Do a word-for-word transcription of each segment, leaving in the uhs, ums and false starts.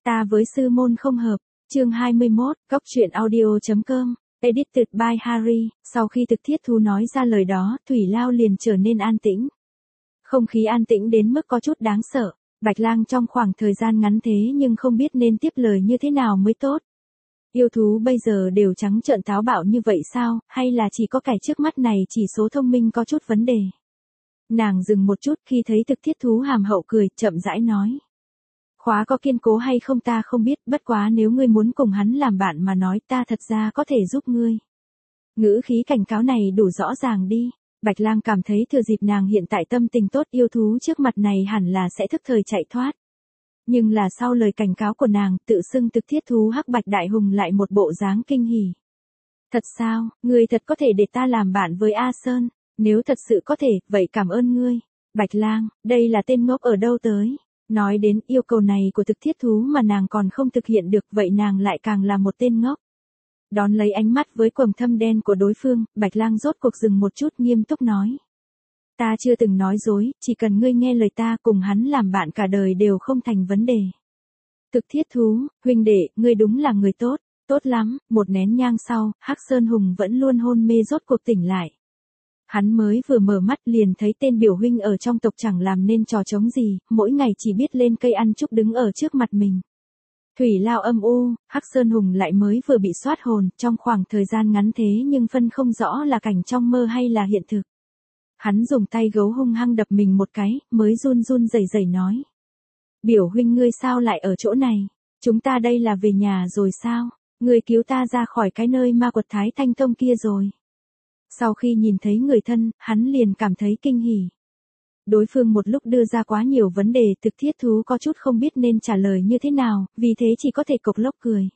Ta với sư môn không hợp, chương hai mươi mốt, góc truyện audio.com, edited by Harry. Sau khi Thực Thiết Thú nói ra lời đó, Thủy Lao liền trở nên an tĩnh. Không khí an tĩnh đến mức có chút đáng sợ. Bạch Lang trong khoảng thời gian ngắn thế nhưng không biết nên tiếp lời như thế nào mới tốt. Yêu thú bây giờ đều trắng trợn táo bạo như vậy sao, hay là chỉ có kẻ trước mắt này chỉ số thông minh có chút vấn đề. Nàng dừng một chút khi thấy Thực Thiết Thú hàm hậu cười, chậm rãi nói. Khóa có kiên cố hay không ta không biết, bất quá nếu ngươi muốn cùng hắn làm bạn mà nói ta thật ra có thể giúp ngươi. Ngữ khí cảnh cáo này đủ rõ ràng đi. Bạch Lang cảm thấy thừa dịp nàng hiện tại tâm tình tốt, yêu thú trước mặt này hẳn là sẽ thức thời chạy thoát. Nhưng là sau lời cảnh cáo của nàng, tự xưng Thực Thiết Thú Hắc Bạch Đại Hùng lại một bộ dáng kinh hỉ. Thật sao, ngươi thật có thể để ta làm bạn với A Sơn, nếu thật sự có thể, vậy cảm ơn ngươi. Bạch Lang, đây là tên ngốc ở đâu tới? Nói đến yêu cầu này của Thực Thiết Thú mà nàng còn không thực hiện được, vậy nàng lại càng là một tên ngốc. Đón lấy ánh mắt với quầng thâm đen của đối phương, Bạch Lang rốt cuộc dừng một chút, nghiêm túc nói. Ta chưa từng nói dối, chỉ cần ngươi nghe lời ta, cùng hắn làm bạn cả đời đều không thành vấn đề. Thực Thiết Thú, huynh đệ, ngươi đúng là người tốt, tốt lắm. Một nén nhang sau, Hắc Sơn Hùng vẫn luôn hôn mê rốt cuộc tỉnh lại. Hắn mới vừa mở mắt liền thấy tên biểu huynh ở trong tộc chẳng làm nên trò trống gì, mỗi ngày chỉ biết lên cây ăn chúc đứng ở trước mặt mình. Thủy Lao âm u, Hắc Sơn Hùng lại mới vừa bị soát hồn, trong khoảng thời gian ngắn thế nhưng phân không rõ là cảnh trong mơ hay là hiện thực. Hắn dùng tay gấu hung hăng đập mình một cái, mới run run rẩy rẩy nói. Biểu huynh ngươi sao lại ở chỗ này? Chúng ta đây là về nhà rồi sao? Ngươi cứu ta ra khỏi cái nơi ma quật Thái Thanh Tông kia rồi. Sau khi nhìn thấy người thân, hắn liền cảm thấy kinh hỉ. Đối phương một lúc đưa ra quá nhiều vấn đề, Thực Thiết Thú có chút không biết nên trả lời như thế nào, vì thế chỉ có thể cộc lốc cười.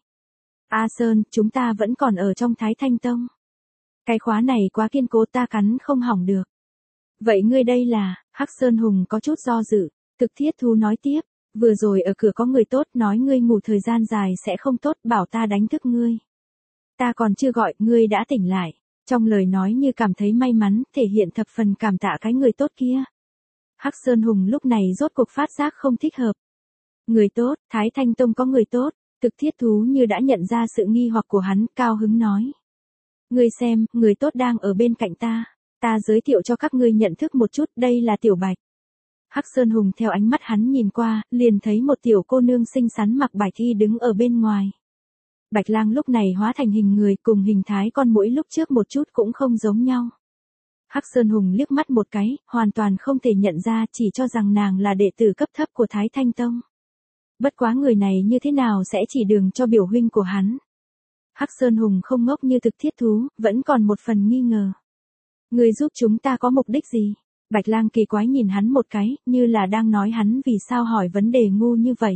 A Sơn, chúng ta vẫn còn ở trong Thái Thanh Tông. Cái khóa này quá kiên cố, ta cắn không hỏng được. Vậy ngươi đây là? Hắc Sơn Hùng có chút do dự. Thực Thiết Thú nói tiếp, vừa rồi ở cửa có người tốt nói ngươi ngủ thời gian dài sẽ không tốt, bảo ta đánh thức ngươi. Ta còn chưa gọi, ngươi đã tỉnh lại. Trong lời nói như cảm thấy may mắn, thể hiện thập phần cảm tạ cái người tốt kia. Hắc Sơn Hùng lúc này rốt cuộc phát giác không thích hợp. Người tốt, Thái Thanh Tông có người tốt. Thực Thiết Thú như đã nhận ra sự nghi hoặc của hắn, cao hứng nói. Ngươi xem, người tốt đang ở bên cạnh ta. Ta giới thiệu cho các ngươi nhận thức một chút, đây là Tiểu Bạch. Hắc Sơn Hùng theo ánh mắt hắn nhìn qua, liền thấy một tiểu cô nương xinh xắn mặc bạch y đứng ở bên ngoài. Bạch Lang lúc này hóa thành hình người, cùng hình thái con muỗi lúc trước một chút cũng không giống nhau. Hắc Sơn Hùng liếc mắt một cái, hoàn toàn không thể nhận ra, chỉ cho rằng nàng là đệ tử cấp thấp của Thái Thanh Tông. Bất quá người này như thế nào sẽ chỉ đường cho biểu huynh của hắn. Hắc Sơn Hùng không ngốc như Thực Thiết Thú, vẫn còn một phần nghi ngờ. Người giúp chúng ta có mục đích gì? Bạch Lang kỳ quái nhìn hắn một cái, như là đang nói hắn vì sao hỏi vấn đề ngu như vậy.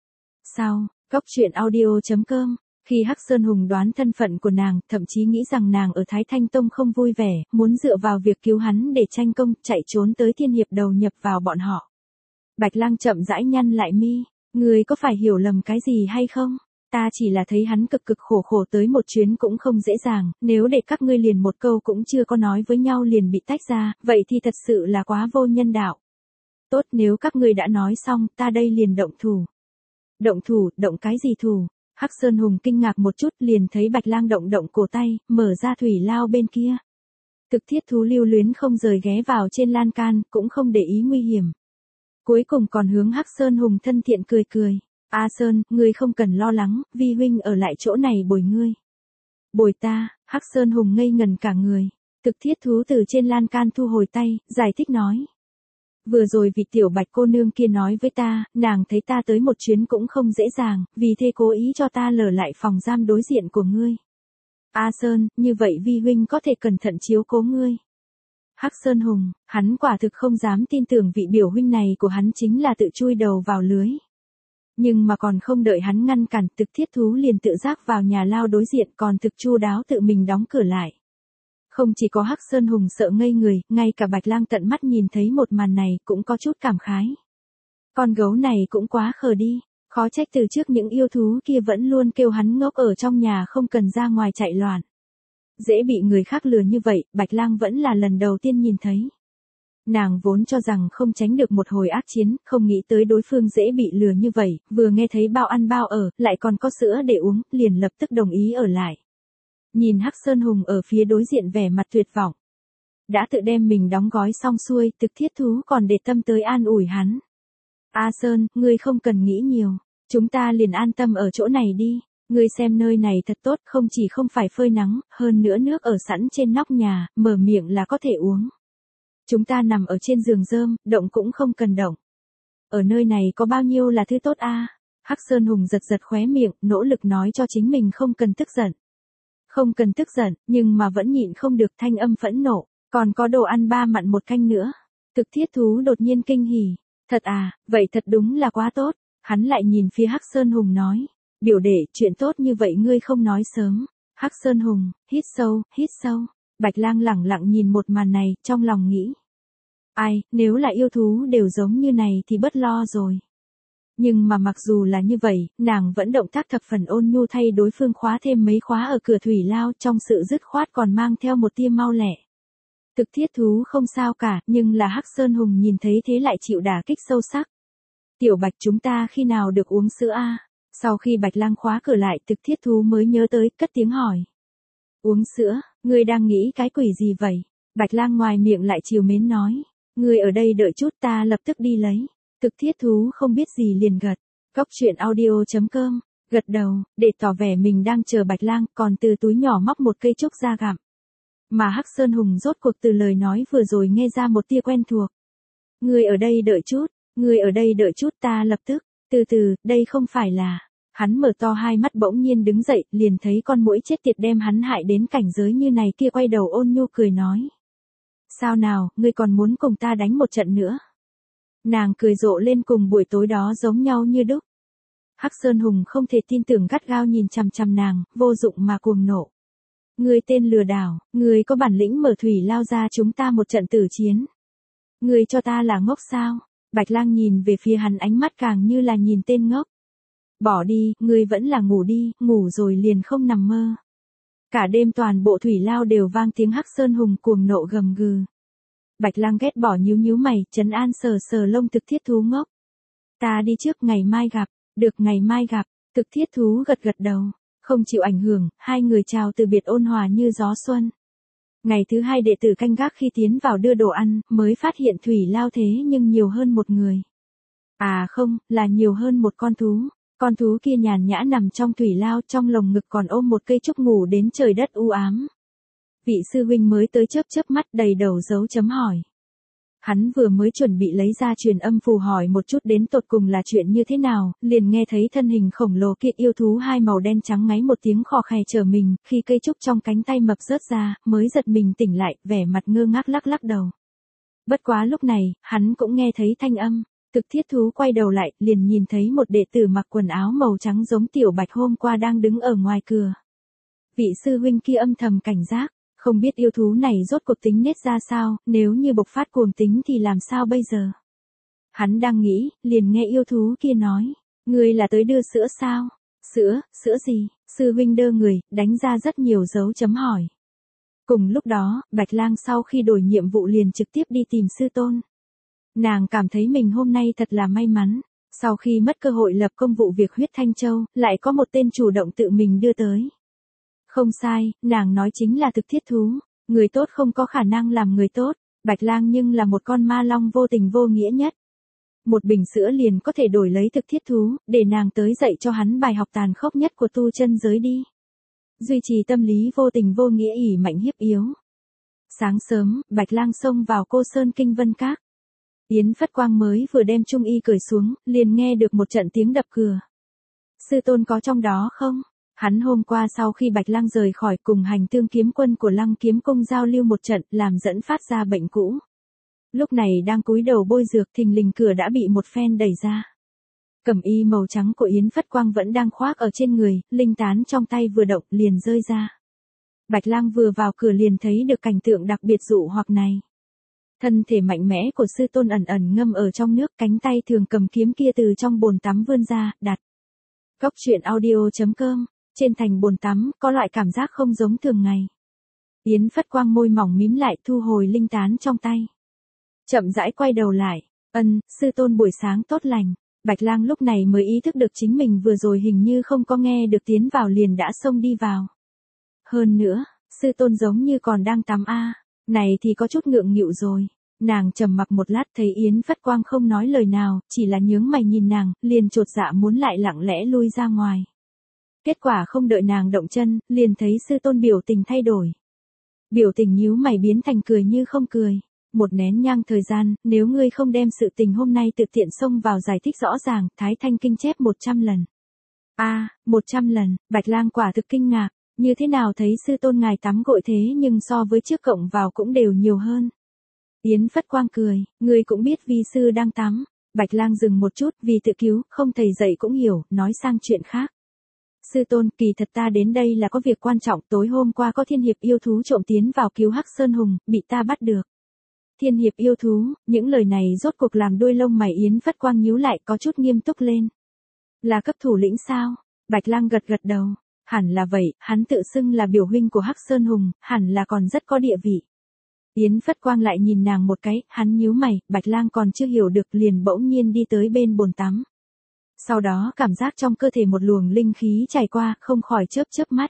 Sao, góc truyện audio.com. Khi Hắc Sơn Hùng đoán thân phận của nàng, thậm chí nghĩ rằng nàng ở Thái Thanh Tông không vui vẻ, muốn dựa vào việc cứu hắn để tranh công, chạy trốn tới Thiên Hiệp đầu nhập vào bọn họ. Bạch Lang chậm rãi nhăn lại mi, người có phải hiểu lầm cái gì hay không? Ta chỉ là thấy hắn cực cực khổ khổ tới một chuyến cũng không dễ dàng, nếu để các ngươi liền một câu cũng chưa có nói với nhau liền bị tách ra, vậy thì thật sự là quá vô nhân đạo. Tốt, nếu các ngươi đã nói xong, ta đây liền động thủ. Động thủ, động cái gì thủ? Hắc Sơn Hùng kinh ngạc một chút, liền thấy Bạch Lang động động cổ tay, mở ra Thủy Lao bên kia. Thực Thiết Thú lưu luyến không rời ghé vào trên lan can, cũng không để ý nguy hiểm. Cuối cùng còn hướng Hắc Sơn Hùng thân thiện cười cười. A Sơn, ngươi không cần lo lắng, vi huynh ở lại chỗ này bồi ngươi. Bồi ta? Hắc Sơn Hùng ngây ngần cả người. Thực Thiết Thú từ trên lan can thu hồi tay, giải thích nói. Vừa rồi vị tiểu Bạch cô nương kia nói với ta, nàng thấy ta tới một chuyến cũng không dễ dàng, vì thế cố ý cho ta lở lại phòng giam đối diện của ngươi. A Sơn, như vậy vi huynh có thể cẩn thận chiếu cố ngươi. Hắc Sơn Hùng, hắn quả thực không dám tin tưởng vị biểu huynh này của hắn chính là tự chui đầu vào lưới. Nhưng mà còn không đợi hắn ngăn cản, Thực Thiết Thú liền tự giác vào nhà lao đối diện, còn thực chu đáo tự mình đóng cửa lại. Không chỉ có Hắc Sơn Hùng sợ ngây người, ngay cả Bạch Lang tận mắt nhìn thấy một màn này cũng có chút cảm khái. Con gấu này cũng quá khờ đi, khó trách từ trước những yêu thú kia vẫn luôn kêu hắn ngốc ở trong nhà không cần ra ngoài chạy loạn. Dễ bị người khác lừa như vậy, Bạch Lang vẫn là lần đầu tiên nhìn thấy. Nàng vốn cho rằng không tránh được một hồi ác chiến, không nghĩ tới đối phương dễ bị lừa như vậy, vừa nghe thấy bao ăn bao ở, lại còn có sữa để uống, liền lập tức đồng ý ở lại. Nhìn Hắc Sơn Hùng ở phía đối diện vẻ mặt tuyệt vọng. Đã tự đem mình đóng gói xong xuôi, Thực Thiết Thú còn để tâm tới an ủi hắn. A Sơn, ngươi không cần nghĩ nhiều, chúng ta liền an tâm ở chỗ này đi. Ngươi xem nơi này thật tốt, không chỉ không phải phơi nắng, hơn nữa nước ở sẵn trên nóc nhà, mở miệng là có thể uống. Chúng ta nằm ở trên giường rơm, động cũng không cần động. Ở nơi này có bao nhiêu là thứ tốt a? Hắc Sơn Hùng giật giật khóe miệng, nỗ lực nói cho chính mình không cần tức giận. Không cần tức giận, nhưng mà vẫn nhịn không được thanh âm phẫn nộ, còn có đồ ăn ba mặn một canh nữa. Thực Thiết Thú đột nhiên kinh hỉ, thật à, vậy thật đúng là quá tốt. Hắn lại nhìn phía Hắc Sơn Hùng nói, biểu đệ, chuyện tốt như vậy ngươi không nói sớm. Hắc Sơn Hùng, hít sâu, hít sâu. Bạch Lang lẳng lặng nhìn một màn này, trong lòng nghĩ. Ai, nếu là yêu thú đều giống như này thì bất lo rồi. Nhưng mà mặc dù là như vậy, nàng vẫn động tác thập phần ôn nhu thay đối phương khóa thêm mấy khóa ở cửa thủy lao, trong sự dứt khoát còn mang theo một tia mau lẹ. Thực Thiết Thú không sao cả, nhưng là Hắc Sơn Hùng nhìn thấy thế lại chịu đả kích sâu sắc. Tiểu Bạch, chúng ta khi nào được uống sữa a? Sau khi Bạch Lang khóa cửa lại, Thực Thiết Thú mới nhớ tới, cất tiếng hỏi. Uống sữa, ngươi đang nghĩ cái quỷ gì vậy? Bạch Lang ngoài miệng lại trìu mến nói. Ngươi ở đây đợi chút, ta lập tức đi lấy. Thực Thiết Thú không biết gì liền gật. Cóc truyện audio chấm com, gật đầu, để tỏ vẻ mình đang chờ Bạch Lang, còn từ túi nhỏ móc một cây trúc ra gặm. Mà Hắc Sơn Hùng rốt cuộc từ lời nói vừa rồi nghe ra một tia quen thuộc. Ngươi ở đây đợi chút, ngươi ở đây đợi chút, ta lập tức. Từ từ, đây không phải là. Hắn mở to hai mắt bỗng nhiên đứng dậy, liền thấy con muỗi chết tiệt đem hắn hại đến cảnh giới như này kia, quay đầu ôn nhu cười nói. Sao nào, ngươi còn muốn cùng ta đánh một trận nữa? Nàng cười rộ lên, cùng buổi tối đó giống nhau như đúc. Hắc Sơn Hùng không thể tin tưởng, gắt gao nhìn chằm chằm nàng, vô dụng mà cuồng nộ. Ngươi tên lừa đảo, ngươi có bản lĩnh mở thủy lao ra chúng ta một trận tử chiến. Ngươi cho ta là ngốc sao? Bạch Lang nhìn về phía hắn, ánh mắt càng như là nhìn tên ngốc. Bỏ đi, ngươi vẫn là ngủ đi, ngủ rồi liền không nằm mơ. Cả đêm toàn bộ thủy lao đều vang tiếng Hắc Sơn Hùng cuồng nộ gầm gừ. Bạch Lang ghét bỏ nhíu nhíu mày, trấn an sờ sờ lông Thực Thiết Thú ngốc. Ta đi trước, ngày mai gặp. Được, ngày mai gặp. Thực Thiết Thú gật gật đầu, không chịu ảnh hưởng, hai người chào từ biệt ôn hòa như gió xuân. Ngày thứ hai đệ tử canh gác khi tiến vào đưa đồ ăn, mới phát hiện thủy lao thế nhưng nhiều hơn một người. À không, là nhiều hơn một con thú. Con thú kia nhàn nhã nằm trong thủy lao, trong lồng ngực còn ôm một cây trúc, ngủ đến trời đất u ám. Vị sư huynh mới tới chớp chớp mắt, đầy đầu dấu chấm hỏi. Hắn vừa mới chuẩn bị lấy ra truyền âm phù hỏi một chút đến tột cùng là chuyện như thế nào, liền nghe thấy thân hình khổng lồ kia yêu thú hai màu đen trắng ngáy một tiếng khò khè trở mình, khi cây trúc trong cánh tay mập rớt ra, mới giật mình tỉnh lại, vẻ mặt ngơ ngác lắc lắc đầu. Bất quá lúc này, hắn cũng nghe thấy thanh âm. Thực Thiết Thú quay đầu lại, liền nhìn thấy một đệ tử mặc quần áo màu trắng giống Tiểu Bạch hôm qua đang đứng ở ngoài cửa. Vị sư huynh kia âm thầm cảnh giác, không biết yêu thú này rốt cuộc tính nết ra sao, nếu như bộc phát cuồng tính thì làm sao bây giờ? Hắn đang nghĩ, liền nghe yêu thú kia nói, ngươi là tới đưa sữa sao? Sữa, sữa gì? Sư huynh đơ người, đánh ra rất nhiều dấu chấm hỏi. Cùng lúc đó, Bạch Lang sau khi đổi nhiệm vụ liền trực tiếp đi tìm sư tôn. Nàng cảm thấy mình hôm nay thật là may mắn, sau khi mất cơ hội lập công vụ việc huyết Thanh Châu, lại có một tên chủ động tự mình đưa tới. Không sai, nàng nói chính là Thực Thiết Thú, người tốt không có khả năng làm người tốt, Bạch Lang nhưng là một con ma long vô tình vô nghĩa nhất. Một bình sữa liền có thể đổi lấy Thực Thiết Thú, để nàng tới dạy cho hắn bài học tàn khốc nhất của tu chân giới đi. Duy trì tâm lý vô tình vô nghĩa, ỷ mạnh hiếp yếu. Sáng sớm, Bạch Lang xông vào Cô Sơn Kinh Vân Các. Yến Phất Quang mới vừa đem trung y cởi xuống, liền nghe được một trận tiếng đập cửa. Sư tôn có trong đó không? Hắn hôm qua sau khi Bạch Lang rời khỏi cùng hành tương kiếm quân của Lăng Kiếm Cung giao lưu một trận, làm dẫn phát ra bệnh cũ. Lúc này đang cúi đầu bôi dược, thình lình cửa đã bị một phen đẩy ra. Cẩm y màu trắng của Yến Phất Quang vẫn đang khoác ở trên người, linh tán trong tay vừa động liền rơi ra. Bạch Lang vừa vào cửa liền thấy được cảnh tượng đặc biệt dụ hoặc này. Thân thể mạnh mẽ của sư tôn ẩn ẩn ngâm ở trong nước, cánh tay thường cầm kiếm kia từ trong bồn tắm vươn ra, đặt. Cóc truyện audio chấm com, trên thành bồn tắm, có loại cảm giác không giống thường ngày. Yến Phất Quang môi mỏng mím lại, thu hồi linh tán trong tay. chậm rãi quay đầu lại. Ân, sư tôn buổi sáng tốt lành. Bạch Lang lúc này mới ý thức được chính mình vừa rồi hình như không có nghe được tiến vào liền đã xông đi vào. Hơn nữa, sư tôn giống như còn đang tắm a, này thì có chút ngượng nghịu rồi. Nàng trầm mặc một lát thấy Yến Phất Quang không nói lời nào, chỉ là nhướng mày nhìn nàng, liền chột dạ muốn lại lặng lẽ lui ra ngoài. Kết quả không đợi nàng động chân, liền thấy sư tôn biểu tình thay đổi. Biểu tình nhíu mày biến thành cười như không cười. Một nén nhang thời gian, nếu ngươi không đem sự tình hôm nay tự tiện xông vào giải thích rõ ràng, Thái Thanh Kinh chép một trăm lần. A, một trăm lần, Bạch Lang quả thực kinh ngạc, như thế nào thấy sư tôn ngài tắm gội thế nhưng so với trước cộng vào cũng đều nhiều hơn. Yến Phất Quang cười, ngươi cũng biết vi sư đang tắm. Bạch Lang dừng một chút, vì tự cứu, không thầy dạy cũng hiểu, nói sang chuyện khác. Sư tôn, kỳ thật ta đến đây là có việc quan trọng, tối hôm qua có thiên hiệp yêu thú trộm tiến vào cứu Hắc Sơn Hùng, bị ta bắt được. Thiên hiệp yêu thú, những lời này rốt cuộc làm đuôi lông mày Yến Phất Quang nhíu lại có chút nghiêm túc lên. Là cấp thủ lĩnh sao? Bạch Lang gật gật đầu. Hẳn là vậy, hắn tự xưng là biểu huynh của Hắc Sơn Hùng, hẳn là còn rất có địa vị. Yến Phất Quang lại nhìn nàng một cái, hắn nhíu mày, Bạch Lang còn chưa hiểu được liền bỗng nhiên đi tới bên bồn tắm. Sau đó cảm giác trong cơ thể một luồng linh khí trải qua, không khỏi chớp chớp mắt.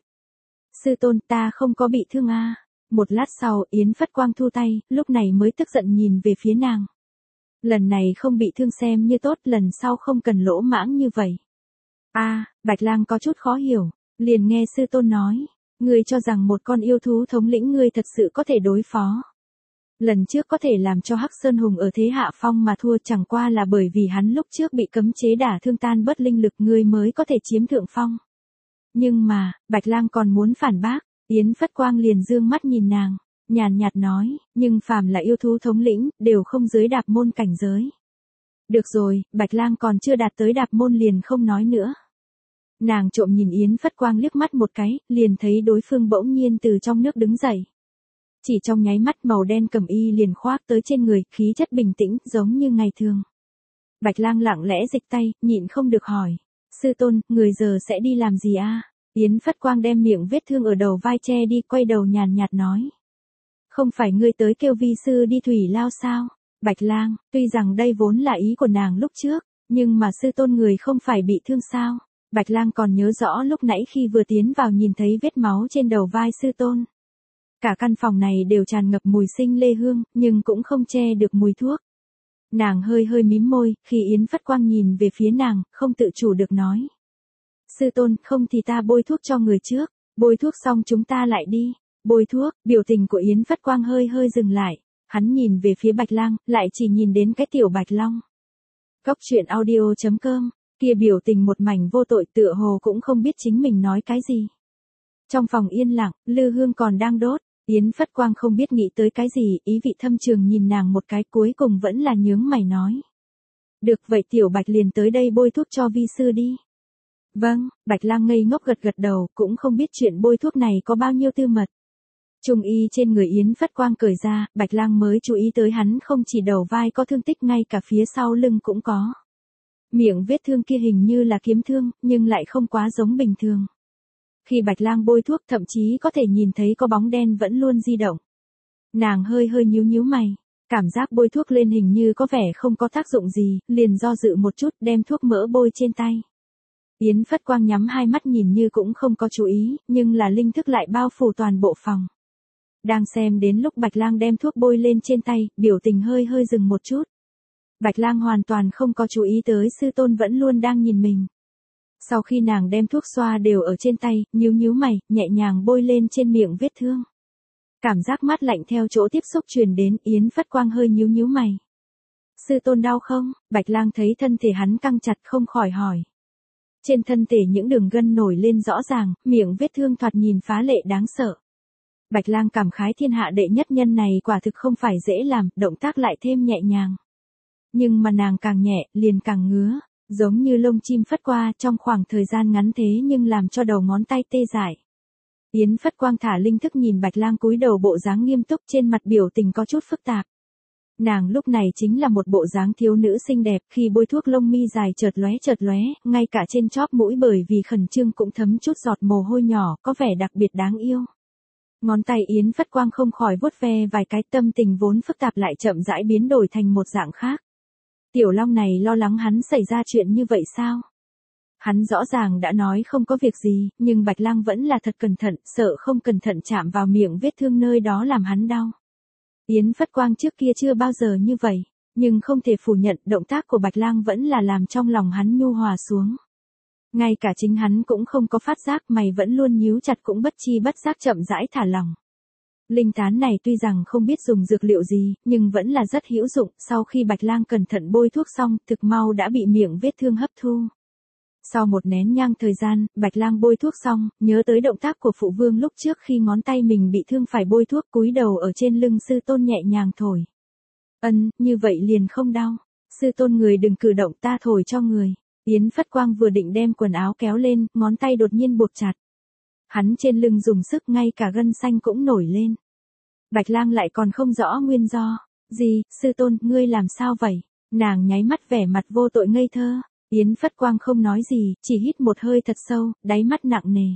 Sư tôn, ta không có bị thương a. À. Một lát sau, Yến Phất Quang thu tay, lúc này mới tức giận nhìn về phía nàng. Lần này không bị thương xem như tốt, lần sau không cần lỗ mãng như vậy. A, à, Bạch Lang có chút khó hiểu, liền nghe sư tôn nói, ngươi cho rằng một con yêu thú thống lĩnh ngươi thật sự có thể đối phó. Lần trước có thể làm cho Hắc Sơn Hùng ở thế hạ phong mà thua chẳng qua là bởi vì hắn lúc trước bị cấm chế đả thương tan bớt linh lực ngươi mới có thể chiếm thượng phong. Nhưng mà, Bạch Lang còn muốn phản bác, Yến Phất Quang liền dương mắt nhìn nàng, nhàn nhạt nói, nhưng phàm là yêu thú thống lĩnh, đều không dưới đạp môn cảnh giới. Được rồi, Bạch Lang còn chưa đạt tới đạp môn liền không nói nữa. Nàng trộm nhìn Yến Phất Quang liếc mắt một cái, liền thấy đối phương bỗng nhiên từ trong nước đứng dậy. Chỉ trong nháy mắt màu đen cẩm y liền khoác tới trên người, khí chất bình tĩnh, giống như ngày thường. Bạch Lang lặng lẽ dịch tay, nhịn không được hỏi. Sư tôn, người giờ sẽ đi làm gì a? À? Yến Phất Quang đem miệng vết thương ở đầu vai che đi, quay đầu nhàn nhạt nói. Không phải ngươi tới kêu vi sư đi thủy lao sao? Bạch Lang, tuy rằng đây vốn là ý của nàng lúc trước, nhưng mà sư tôn người không phải bị thương sao? Bạch Lang còn nhớ rõ lúc nãy khi vừa tiến vào nhìn thấy vết máu trên đầu vai sư tôn. Cả căn phòng này đều tràn ngập mùi sinh lê hương, nhưng cũng không che được mùi thuốc. Nàng hơi hơi mím môi, khi Yến Phất Quang nhìn về phía nàng, không tự chủ được nói. Sư tôn, không thì ta bôi thuốc cho người trước, bôi thuốc xong chúng ta lại đi. Bôi thuốc, biểu tình của Yến Phất Quang hơi hơi dừng lại, hắn nhìn về phía Bạch Lang, lại chỉ nhìn đến cái tiểu Bạch Long. Cốc truyện audio chấm com, kia biểu tình một mảnh vô tội tựa hồ cũng không biết chính mình nói cái gì. Trong phòng yên lặng, lư hương còn đang đốt. Yến Phất Quang không biết nghĩ tới cái gì, ý vị thâm trường nhìn nàng một cái cuối cùng vẫn là nhướng mày nói. Được vậy tiểu Bạch liền tới đây bôi thuốc cho vi sư đi. Vâng, Bạch Lang ngây ngốc gật gật đầu, cũng không biết chuyện bôi thuốc này có bao nhiêu tư mật. Trung y trên người Yến Phất Quang cởi ra, Bạch Lang mới chú ý tới hắn không chỉ đầu vai có thương tích, ngay cả phía sau lưng cũng có. Miệng vết thương kia hình như là kiếm thương, nhưng lại không quá giống bình thường. Khi Bạch Lang bôi thuốc thậm chí có thể nhìn thấy có bóng đen vẫn luôn di động. Nàng hơi hơi nhíu nhíu mày, cảm giác bôi thuốc lên hình như có vẻ không có tác dụng gì, liền do dự một chút đem thuốc mỡ bôi trên tay. Yến Phất Quang nhắm hai mắt nhìn như cũng không có chú ý, nhưng là linh thức lại bao phủ toàn bộ phòng. Đang xem đến lúc Bạch Lang đem thuốc bôi lên trên tay, biểu tình hơi hơi dừng một chút. Bạch Lang hoàn toàn không có chú ý tới sư tôn vẫn luôn đang nhìn mình. Sau khi nàng đem thuốc xoa đều ở trên tay, nhíu nhíu mày, nhẹ nhàng bôi lên trên miệng vết thương. Cảm giác mát lạnh theo chỗ tiếp xúc truyền đến, Yến Phất Quang hơi nhíu nhíu mày. Sư tôn đau không? Bạch Lang thấy thân thể hắn căng chặt không khỏi hỏi. Trên thân thể những đường gân nổi lên rõ ràng, miệng vết thương thoạt nhìn phá lệ đáng sợ. Bạch Lang cảm khái thiên hạ đệ nhất nhân này quả thực không phải dễ làm, động tác lại thêm nhẹ nhàng. Nhưng mà nàng càng nhẹ, liền càng ngứa, giống như lông chim phất qua trong khoảng thời gian ngắn thế nhưng làm cho đầu ngón tay tê dại. Yến Phất Quang thả linh thức nhìn Bạch Lang cúi đầu bộ dáng nghiêm túc, trên mặt biểu tình có chút phức tạp. Nàng lúc này chính là một bộ dáng thiếu nữ xinh đẹp, khi bôi thuốc lông mi dài chợt lóe chợt lóe, ngay cả trên chóp mũi bởi vì khẩn trương cũng thấm chút giọt mồ hôi nhỏ, có vẻ đặc biệt đáng yêu. Ngón tay Yến Phất Quang không khỏi vuốt ve vài cái, tâm tình vốn phức tạp lại chậm rãi biến đổi thành một dạng khác. Tiểu Long này lo lắng hắn xảy ra chuyện như vậy sao? Hắn rõ ràng đã nói không có việc gì, nhưng Bạch Lang vẫn là thật cẩn thận, sợ không cẩn thận chạm vào miệng vết thương nơi đó làm hắn đau. Yến Phất Quang trước kia chưa bao giờ như vậy, nhưng không thể phủ nhận động tác của Bạch Lang vẫn là làm trong lòng hắn nhu hòa xuống. Ngay cả chính hắn cũng không có phát giác, mày vẫn luôn nhíu chặt cũng bất chi bất giác chậm rãi thả lỏng. Linh tán này tuy rằng không biết dùng dược liệu gì, nhưng vẫn là rất hữu dụng, sau khi Bạch Lang cẩn thận bôi thuốc xong, thực mau đã bị miệng vết thương hấp thu. Sau một nén nhang thời gian, Bạch Lang bôi thuốc xong, nhớ tới động tác của phụ vương lúc trước khi ngón tay mình bị thương phải bôi thuốc, cúi đầu ở trên lưng sư tôn nhẹ nhàng thổi. Ân, như vậy liền không đau. Sư tôn người đừng cử động, ta thổi cho người. Yến Phất Quang vừa định đem quần áo kéo lên, ngón tay đột nhiên buộc chặt. Hắn trên lưng dùng sức, ngay cả gân xanh cũng nổi lên. Bạch Lang lại còn không rõ nguyên do. Gì, sư tôn, ngươi làm sao vậy? Nàng nháy mắt vẻ mặt vô tội ngây thơ. Yến Phất Quang không nói gì, chỉ hít một hơi thật sâu, đáy mắt nặng nề.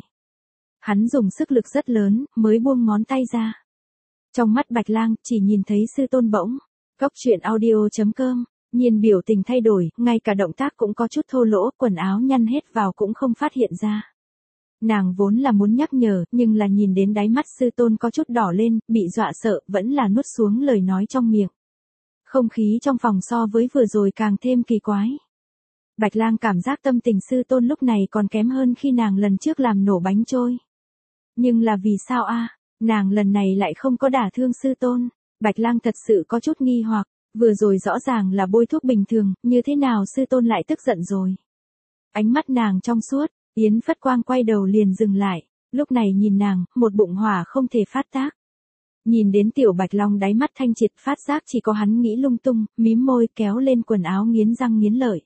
Hắn dùng sức lực rất lớn, mới buông ngón tay ra. Trong mắt Bạch Lang, chỉ nhìn thấy sư tôn bỗng. Cốc truyện audio chấm com, nhiên biểu tình thay đổi, ngay cả động tác cũng có chút thô lỗ, quần áo nhăn hết vào cũng không phát hiện ra. Nàng vốn là muốn nhắc nhở, nhưng là nhìn đến đáy mắt sư tôn có chút đỏ lên, bị dọa sợ, vẫn là nuốt xuống lời nói trong miệng. Không khí trong phòng so với vừa rồi càng thêm kỳ quái. Bạch Lang cảm giác tâm tình sư tôn lúc này còn kém hơn khi nàng lần trước làm nổ bánh trôi. Nhưng là vì sao a? Nàng lần này lại không có đả thương sư tôn. Bạch Lang thật sự có chút nghi hoặc, vừa rồi rõ ràng là bôi thuốc bình thường, như thế nào sư tôn lại tức giận rồi. Ánh mắt nàng trong suốt, Yến Phất Quang quay đầu liền dừng lại, lúc này nhìn nàng, một bụng hỏa không thể phát tác. Nhìn đến tiểu Bạch Long đáy mắt thanh triệt, phát giác chỉ có hắn nghĩ lung tung, mím môi kéo lên quần áo nghiến răng nghiến lợi.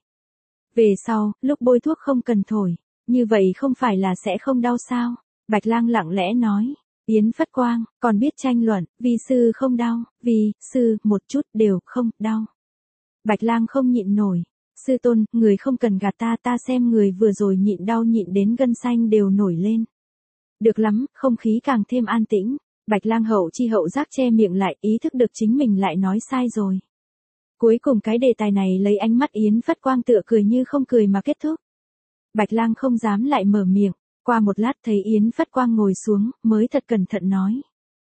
Về sau, lúc bôi thuốc không cần thổi, như vậy không phải là sẽ không đau sao? Bạch Lang lặng lẽ nói. Yến Phất Quang, còn biết tranh luận, vì sư không đau, vì, sư, một chút đều không đau. Bạch Lang không nhịn nổi. Sư tôn, người không cần gạt ta, ta xem người vừa rồi nhịn đau nhịn đến gân xanh đều nổi lên. Được lắm, không khí càng thêm an tĩnh. Bạch Lang hậu chi hậu giác che miệng lại, ý thức được chính mình lại nói sai rồi. Cuối cùng cái đề tài này lấy ánh mắt Yến Phất Quang tựa cười như không cười mà kết thúc. Bạch Lang không dám lại mở miệng, qua một lát thấy Yến Phất Quang ngồi xuống, mới thật cẩn thận nói.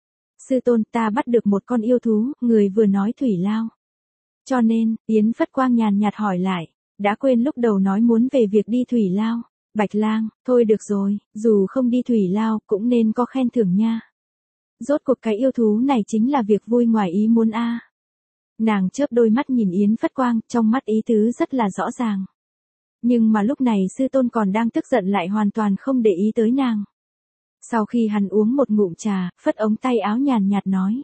Sư tôn, ta bắt được một con yêu thú, người vừa nói thủy lao. Cho nên, Yến Phất Quang nhàn nhạt hỏi lại, đã quên lúc đầu nói muốn về việc đi thủy lao. Bạch Lang, thôi được rồi, dù không đi thủy lao, cũng nên có khen thưởng nha. Rốt cuộc cái yêu thú này chính là việc vui ngoài ý muốn a. À. Nàng chớp đôi mắt nhìn Yến Phất Quang, trong mắt ý tứ rất là rõ ràng. Nhưng mà lúc này sư tôn còn đang tức giận lại hoàn toàn không để ý tới nàng. Sau khi hắn uống một ngụm trà, phất ống tay áo nhàn nhạt nói.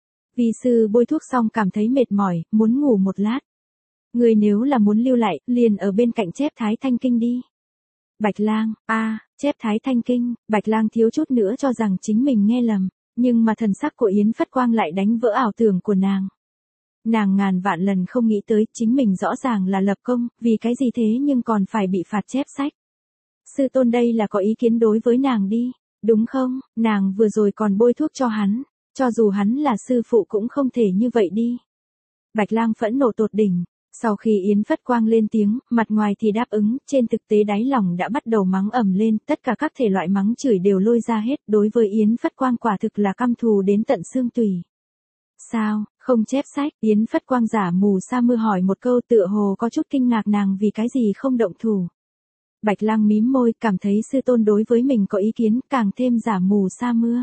Vi sư bôi thuốc xong cảm thấy mệt mỏi, muốn ngủ một lát. Người nếu là muốn lưu lại, liền ở bên cạnh chép Thái Thanh Kinh đi. Bạch Lang, a, à, chép Thái Thanh Kinh, Bạch Lang thiếu chút nữa cho rằng chính mình nghe lầm, nhưng mà thần sắc của Yến Phất Quang lại đánh vỡ ảo tưởng của nàng. Nàng ngàn vạn lần không nghĩ tới, chính mình rõ ràng là lập công, vì cái gì thế nhưng còn phải bị phạt chép sách. Sư tôn đây là có ý kiến đối với nàng đi, đúng không? Nàng vừa rồi còn bôi thuốc cho hắn, cho dù hắn là sư phụ cũng không thể như vậy đi. Bạch Lang phẫn nộ tột đỉnh, sau khi Yến Phất Quang lên tiếng, mặt ngoài thì đáp ứng, trên thực tế đáy lòng đã bắt đầu mắng ầm lên, tất cả các thể loại mắng chửi đều lôi ra hết, đối với Yến Phất Quang quả thực là căm thù đến tận xương tủy. Sao, không chép sách? Yến Phất Quang giả mù sa mưa hỏi một câu, tựa hồ có chút kinh ngạc nàng vì cái gì không động thủ. Bạch Lang mím môi, cảm thấy sư tôn đối với mình có ý kiến, càng thêm giả mù sa mưa.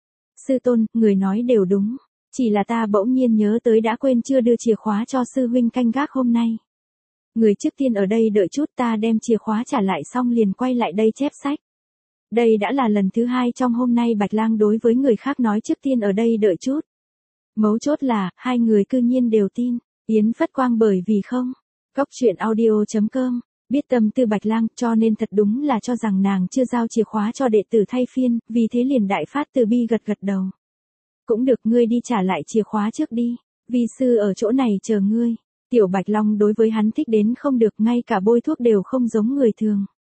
Sư tôn, người nói đều đúng, chỉ là ta bỗng nhiên nhớ tới đã quên chưa đưa chìa khóa cho sư huynh canh gác hôm nay. Người trước tiên ở đây đợi chút, ta đem chìa khóa trả lại xong liền quay lại đây chép sách. Đây đã là lần thứ hai trong hôm nay Bạch Lang đối với người khác nói trước tiên ở đây đợi chút. Mấu chốt là, hai người cư nhiên đều tin, Yến Phất Quang bởi vì không. Cốc truyện audio chấm com, biết tâm tư Bạch Lang, cho nên thật đúng là cho rằng nàng chưa giao chìa khóa cho đệ tử thay phiên, vì thế liền đại phát từ bi gật gật đầu. Cũng được, ngươi đi trả lại chìa khóa trước đi, vi sư ở chỗ này chờ ngươi. Tiểu Bạch Long đối với hắn thích đến không được, ngay cả bôi thuốc đều không giống người thường.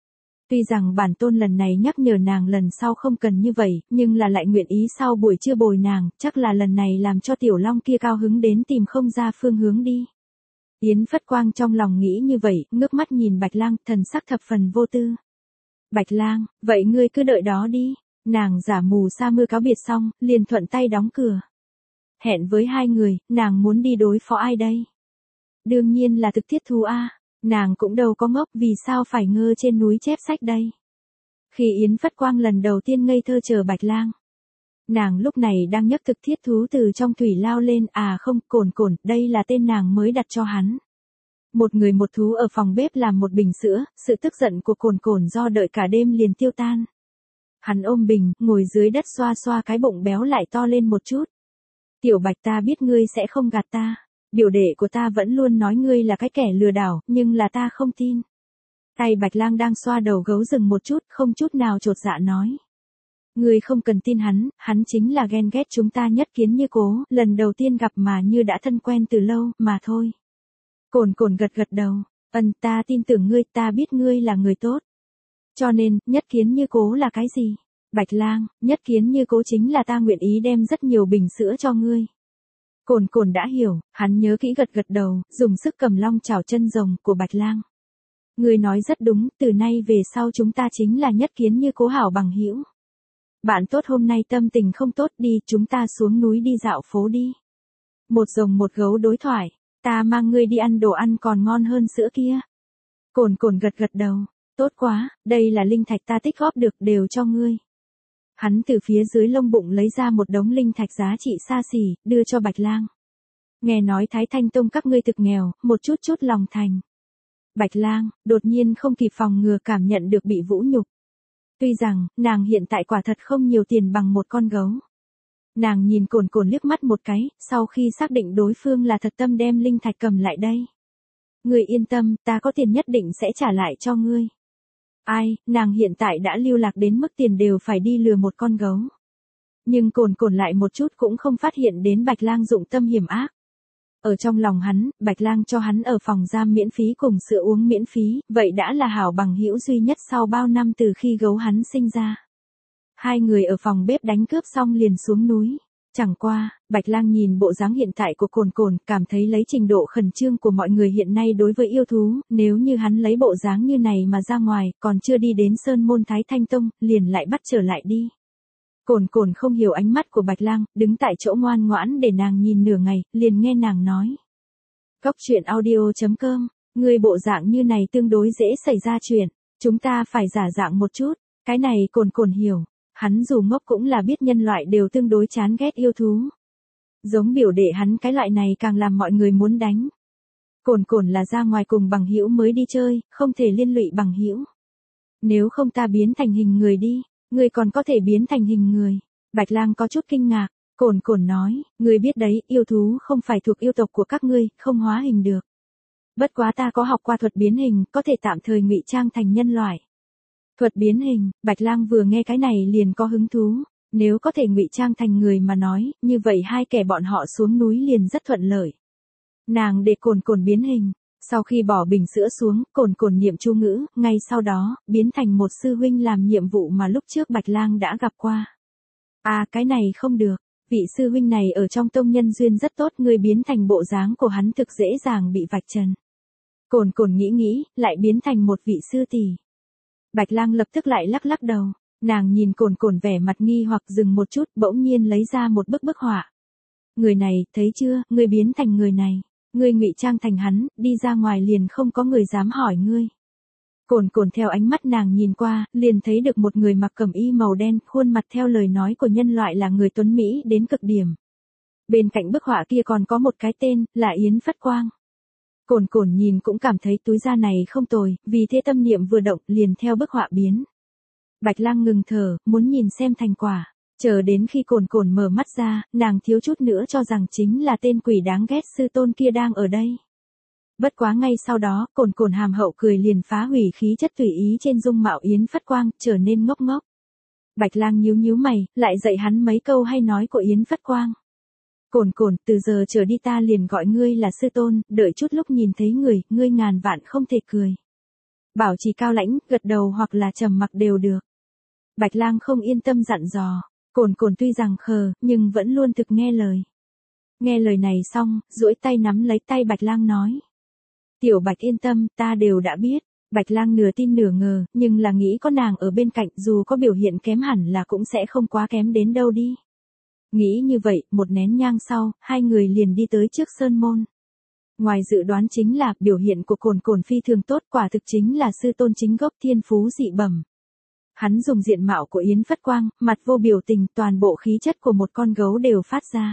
Tuy rằng bản tôn lần này nhắc nhở nàng lần sau không cần như vậy, nhưng là lại nguyện ý sau buổi trưa bồi nàng, chắc là lần này làm cho tiểu long kia cao hứng đến tìm không ra phương hướng đi. Yến Phất Quang trong lòng nghĩ như vậy, ngước mắt nhìn Bạch Lang, thần sắc thập phần vô tư. Bạch Lang, vậy ngươi cứ đợi đó đi. Nàng giả mù sa mưa cáo biệt xong, liền thuận tay đóng cửa. Hẹn với hai người, nàng muốn đi đối phó ai đây? Đương nhiên là Thực Thiết Thú a. Nàng cũng đâu có ngốc, vì sao phải ngơ trên núi chép sách đây? Khi Yến Phất Quang lần đầu tiên ngây thơ chờ Bạch Lang, nàng lúc này đang nhấc Thực Thiết Thú từ trong thủy lao lên, à không, Cồn Cồn, đây là tên nàng mới đặt cho hắn. Một người một thú ở phòng bếp làm một bình sữa, sự tức giận của Cồn Cồn do đợi cả đêm liền tiêu tan. Hắn ôm bình, ngồi dưới đất xoa xoa cái bụng béo lại to lên một chút. Tiểu Bạch, ta biết ngươi sẽ không gạt ta. Biểu đệ của ta vẫn luôn nói ngươi là cái kẻ lừa đảo, nhưng là ta không tin. Tay Bạch Lang đang xoa đầu gấu rừng một chút, không chút nào chột dạ nói. Ngươi không cần tin hắn, hắn chính là ghen ghét chúng ta nhất kiến như cố, lần đầu tiên gặp mà như đã thân quen từ lâu, mà thôi. Cồn Cồn gật gật đầu, ân, ta tin tưởng ngươi, ta biết ngươi là người tốt. Cho nên, nhất kiến như cố là cái gì? Bạch Lang, nhất kiến như cố chính là ta nguyện ý đem rất nhiều bình sữa cho ngươi. Cồn Cồn đã hiểu, hắn nhớ kỹ gật gật đầu, dùng sức cầm long chảo chân rồng của Bạch Lang. Ngươi nói rất đúng, từ nay về sau chúng ta chính là nhất kiến như cố hảo bằng hữu. Bạn tốt hôm nay tâm tình không tốt, đi, chúng ta xuống núi đi dạo phố đi. Một rồng một gấu đối thoại, ta mang ngươi đi ăn đồ ăn còn ngon hơn sữa kia. Cồn Cồn gật gật đầu, tốt quá, đây là linh thạch ta tích góp được, đều cho ngươi. Hắn từ phía dưới lông bụng lấy ra một đống linh thạch giá trị xa xỉ, đưa cho Bạch Lang. Nghe nói Thái Thanh Tông các ngươi thực nghèo, một chút chút lòng thành. Bạch Lang, đột nhiên không kịp phòng ngừa cảm nhận được bị vũ nhục. Tuy rằng, nàng hiện tại quả thật không nhiều tiền bằng một con gấu. Nàng nhìn Cồn Cồn liếc mắt một cái, sau khi xác định đối phương là thật tâm đem linh thạch cầm lại đây. Ngươi yên tâm, ta có tiền nhất định sẽ trả lại cho ngươi. Ai, nàng hiện tại đã lưu lạc đến mức tiền đều phải đi lừa một con gấu. Nhưng Cồn Cồn lại một chút cũng không phát hiện đến Bạch Lang dụng tâm hiểm ác. Ở trong lòng hắn, Bạch Lang cho hắn ở phòng giam miễn phí cùng sữa uống miễn phí, vậy đã là hảo bằng hữu duy nhất sau bao năm từ khi gấu hắn sinh ra. Hai người ở phòng bếp đánh cướp xong liền xuống núi. Chẳng qua, Bạch Lang nhìn bộ dáng hiện tại của Cồn Cồn, cảm thấy lấy trình độ khẩn trương của mọi người hiện nay đối với yêu thú, nếu như hắn lấy bộ dáng như này mà ra ngoài, còn chưa đi đến Sơn Môn Thái Thanh Tông, liền lại bắt trở lại đi. Cồn Cồn không hiểu ánh mắt của Bạch Lang, đứng tại chỗ ngoan ngoãn để nàng nhìn nửa ngày, liền nghe nàng nói. Cóc truyện audio chấm com, người bộ dạng như này tương đối dễ xảy ra chuyện, chúng ta phải giả dạng một chút, cái này Cồn Cồn hiểu. Hắn dù ngốc cũng là biết nhân loại đều tương đối chán ghét yêu thú. Giống biểu đệ hắn cái loại này càng làm mọi người muốn đánh. Cồn Cồn là ra ngoài cùng bằng hữu mới đi chơi, không thể liên lụy bằng hữu. Nếu không ta biến thành hình người đi, ngươi còn có thể biến thành hình người. Bạch Lang có chút kinh ngạc, Cồn Cồn nói, ngươi biết đấy, yêu thú không phải thuộc yêu tộc của các ngươi, không hóa hình được. Bất quá ta có học qua thuật biến hình, có thể tạm thời ngụy trang thành nhân loại. Thuật biến hình, Bạch Lang vừa nghe cái này liền có hứng thú, nếu có thể ngụy trang thành người mà nói, như vậy hai kẻ bọn họ xuống núi liền rất thuận lợi. Nàng để Cồn Cồn biến hình, sau khi bỏ bình sữa xuống, Cồn Cồn niệm chú ngữ, ngay sau đó, biến thành một sư huynh làm nhiệm vụ mà lúc trước Bạch Lang đã gặp qua. À, cái này không được, vị sư huynh này ở trong tông nhân duyên rất tốt, người biến thành bộ dáng của hắn thực dễ dàng bị vạch trần. Cồn Cồn nghĩ nghĩ, lại biến thành một vị sư tỷ. Bạch Lang lập tức lại lắc lắc đầu, nàng nhìn Cồn Cồn vẻ mặt nghi hoặc dừng một chút, bỗng nhiên lấy ra một bức bức họa. Người này, thấy chưa, ngươi biến thành người này, ngươi ngụy trang thành hắn, đi ra ngoài liền không có người dám hỏi ngươi. Cồn Cồn theo ánh mắt nàng nhìn qua, liền thấy được một người mặc cẩm y màu đen, khuôn mặt theo lời nói của nhân loại là người tuấn mỹ đến cực điểm. Bên cạnh bức họa kia còn có một cái tên, là Yến Phất Quang. Cồn Cồn nhìn cũng cảm thấy túi da này không tồi, vì thế tâm niệm vừa động, liền theo bức họa biến. Bạch Lang ngừng thở, muốn nhìn xem thành quả, chờ đến khi Cồn Cồn mở mắt ra, nàng thiếu chút nữa cho rằng chính là tên quỷ đáng ghét sư tôn kia đang ở đây. Bất quá ngay sau đó, Cồn Cồn hàm hậu cười liền phá hủy khí chất tùy ý trên dung mạo Yến Phất Quang, trở nên ngốc ngốc. Bạch Lang nhíu nhíu mày, lại dạy hắn mấy câu hay nói của Yến Phất Quang. Cồn Cồn, từ giờ trở đi ta liền gọi ngươi là sư tôn, đợi chút lúc nhìn thấy người, ngươi ngàn vạn không thể cười. Bảo trì cao lãnh, gật đầu hoặc là trầm mặc đều được. Bạch Lang không yên tâm dặn dò, Cồn Cồn tuy rằng khờ, nhưng vẫn luôn thực nghe lời. Nghe lời này xong, duỗi tay nắm lấy tay Bạch Lang nói. Tiểu Bạch yên tâm, ta đều đã biết. Bạch Lang nửa tin nửa ngờ, nhưng là nghĩ có nàng ở bên cạnh dù có biểu hiện kém hẳn là cũng sẽ không quá kém đến đâu đi. Nghĩ như vậy, một nén nhang sau, hai người liền đi tới trước sơn môn. Ngoài dự đoán chính là, biểu hiện của Cồn Cồn phi thường tốt, quả thực chính là sư tôn chính gốc thiên phú dị bẩm. Hắn dùng diện mạo của Yến Phất Quang, mặt vô biểu tình, toàn bộ khí chất của một con gấu đều phát ra.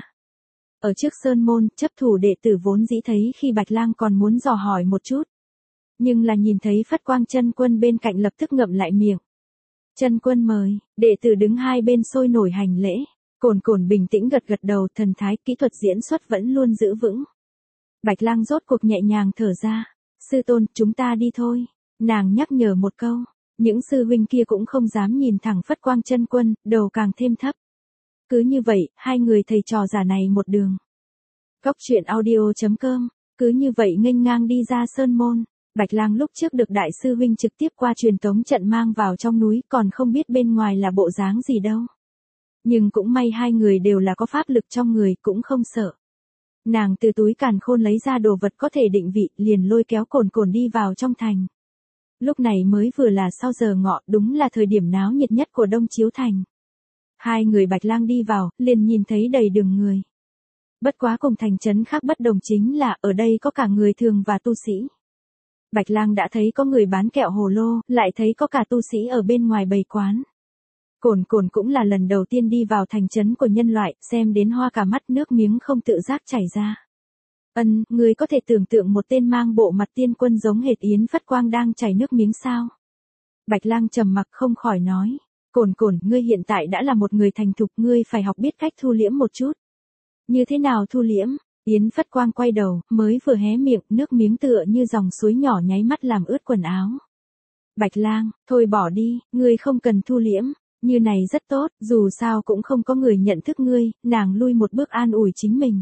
Ở trước sơn môn, chấp thủ đệ tử vốn dĩ thấy khi Bạch Lang còn muốn dò hỏi một chút. Nhưng là nhìn thấy Phất Quang chân quân bên cạnh lập tức ngậm lại miệng. Chân quân mời, đệ tử đứng hai bên sôi nổi hành lễ. Cồn Cồn bình tĩnh gật gật đầu, thần thái kỹ thuật diễn xuất vẫn luôn giữ vững. Bạch Lang rốt cuộc nhẹ nhàng thở ra. Sư tôn, chúng ta đi thôi. Nàng nhắc nhở một câu. Những sư huynh kia cũng không dám nhìn thẳng Phất Quang chân quân, đầu càng thêm thấp. Cứ như vậy, hai người thầy trò giả này một đường. Cóc truyện audio chấm com. Cứ như vậy nghênh ngang đi ra sơn môn. Bạch Lang lúc trước được đại sư huynh trực tiếp qua truyền tống trận mang vào trong núi, còn không biết bên ngoài là bộ dáng gì đâu. Nhưng cũng may hai người đều là có pháp lực trong người, cũng không sợ. Nàng từ túi càn khôn lấy ra đồ vật có thể định vị, liền lôi kéo Cồn Cồn đi vào trong thành. Lúc này mới vừa là sau giờ ngọ, đúng là thời điểm náo nhiệt nhất của Đông Chiếu Thành. Hai người Bạch Lang đi vào, liền nhìn thấy đầy đường người. Bất quá cùng thành trấn khác bất đồng chính là, ở đây có cả người thường và tu sĩ. Bạch Lang đã thấy có người bán kẹo hồ lô, lại thấy có cả tu sĩ ở bên ngoài bày quán. Cồn Cồn cũng là lần đầu tiên đi vào thành trấn của nhân loại, xem đến hoa cả mắt, nước miếng không tự giác chảy ra. Ân, người có thể tưởng tượng một tên mang bộ mặt tiên quân giống hệt Yến Phất Quang đang chảy nước miếng sao? Bạch Lang trầm mặc không khỏi nói. Cồn Cồn, ngươi hiện tại đã là một người thành thục, ngươi phải học biết cách thu liễm một chút. Như thế nào thu liễm? Yến Phất Quang quay đầu, mới vừa hé miệng, nước miếng tựa như dòng suối nhỏ nháy mắt làm ướt quần áo. Bạch Lang, thôi bỏ đi, ngươi không cần thu liễm, như này rất tốt, dù sao cũng không có người nhận thức ngươi, nàng lui một bước an ủi chính mình.